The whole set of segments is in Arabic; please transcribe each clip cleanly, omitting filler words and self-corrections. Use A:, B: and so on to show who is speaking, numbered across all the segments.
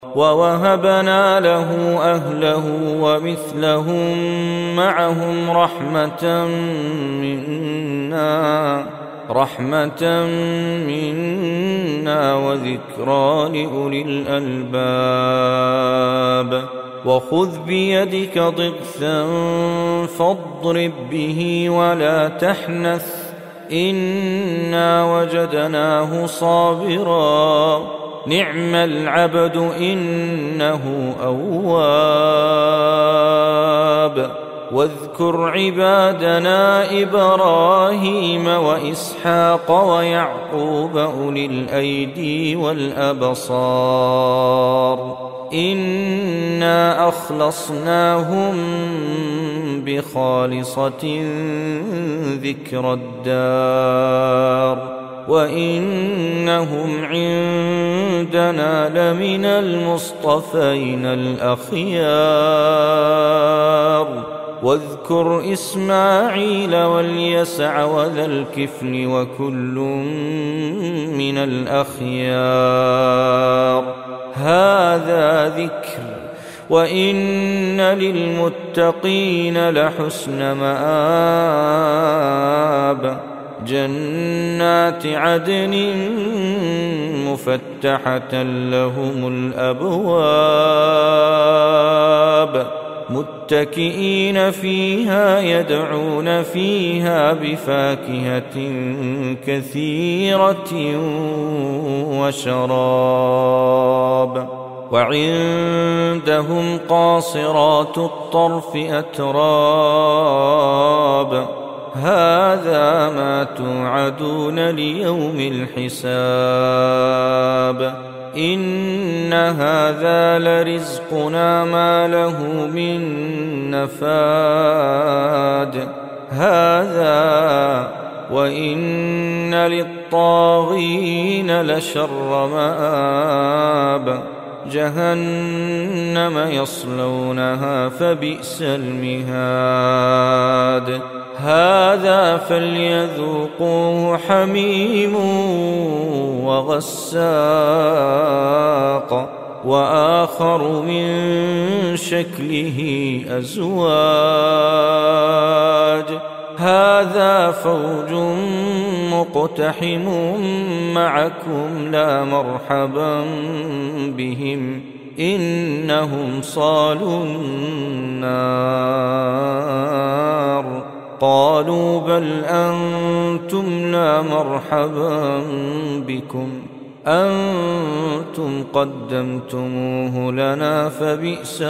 A: ووهبنا له أهله ومثلهم معهم رحمة منا وذكرى لأولي الألباب. وخذ بيدك ضغثا فاضرب به ولا تحنث إنا وجدناه صابرا نعم العبد إنه أواب. واذكر عبادنا إبراهيم وإسحاق ويعقوب أولي الأيدي والأبصار إنا أخلصناهم بخالصة ذكر الدار وإنهم عندنا لمن المصطفين الأخيار. واذكر إسماعيل واليسع وذا الكفل وكل من الأخيار هذا ذكر وإن للمتقين لحسن مآب. جنات عدن مفتحة لهم الأبواب متكئين فيها يدعون فيها بفاكهة كثيرة وشراب. وعندهم قاصرات الطرف أتراب هذا ما توعدون ليوم الحساب. إن هذا لرزقنا ما له من نفاد هذا وإن للطاغين لشر مآب. جهنم يصلونها فبئس المهاد. هذا فليذوقوه حميم وغساق وآخر من شكله أزواج. هذا فوج مقتحم معكم لا مرحبا بهم إنهم صالوا النار. قالوا بل أنتم لا مرحبا بكم أنتم قدمتموه لنا فبئس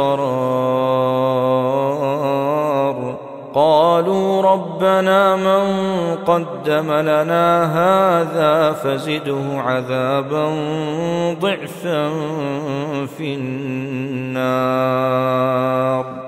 A: القرار. قالوا ربنا من قدم لنا هذا فزده عذابا ضعفا في النار.